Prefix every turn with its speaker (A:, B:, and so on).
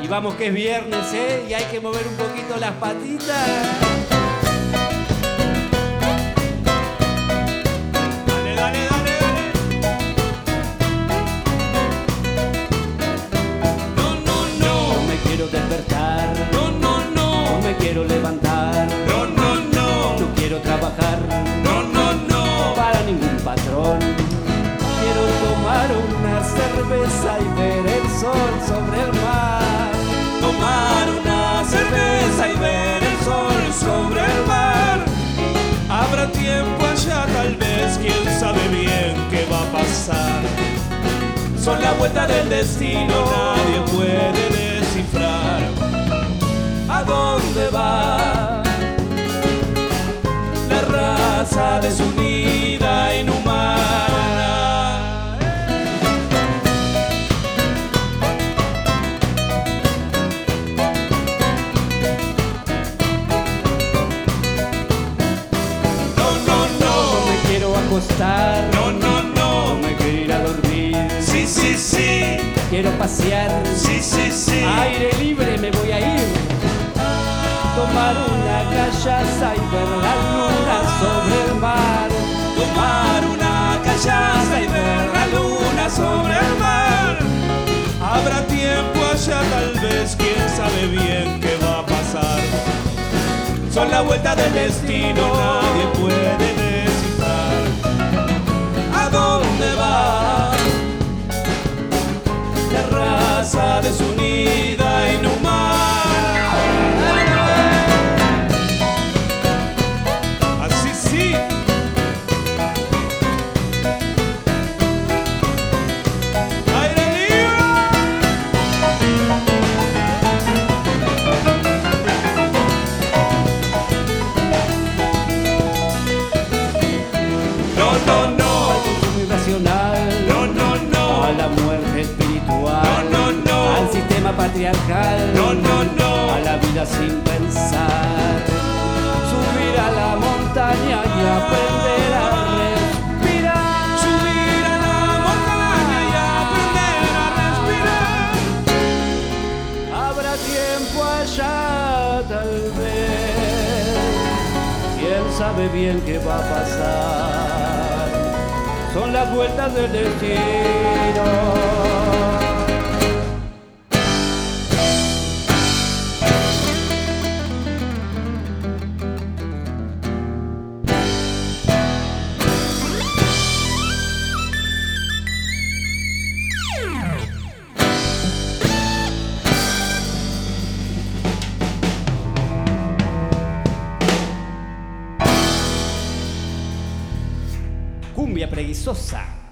A: Y vamos que es viernes, ¿eh? Y hay que mover un poquito las patitas. Dale, dale, dale, dale. No, no, no. No me quiero despertar. No, no, no. No me quiero levantar. No, no, no. No quiero trabajar. No, no, no. Para ningún patrón. Quiero tomar una cerveza y ver el sol sobre el mar. Tomar una cerveza y ver el sol sobre el mar. Habrá tiempo allá tal vez, quién sabe bien qué va a pasar. Son la vuelta del destino, nadie puede descifrar. ¿A dónde va la raza desunida, inhumana? No, no, no. No me quiero ir a dormir. Sí, sí, sí. Quiero pasear. Sí, sí, sí. Aire libre me voy a ir. Tomar una callaza y ver la luna sobre el mar. Tomar una callaza y ver la luna sobre el mar. Habrá tiempo allá tal vez, quién sabe bien qué va a pasar. Son la vuelta del destino, nadie puede descifrar. ¿A dónde va la raza desunida, inhumana? Así sí. ¡Aire libre! No, no, no. No, no, no. A la muerte espiritual. No, no, no. Al sistema patriarcal. No, no, no. A la vida sin pensar. Subir a la montaña y aprender a respirar. Subir a la montaña y aprender a respirar. Habrá tiempo allá tal vez. Quién sabe bien qué va a pasar. Son las vueltas del destino. Cumbia preguizosa.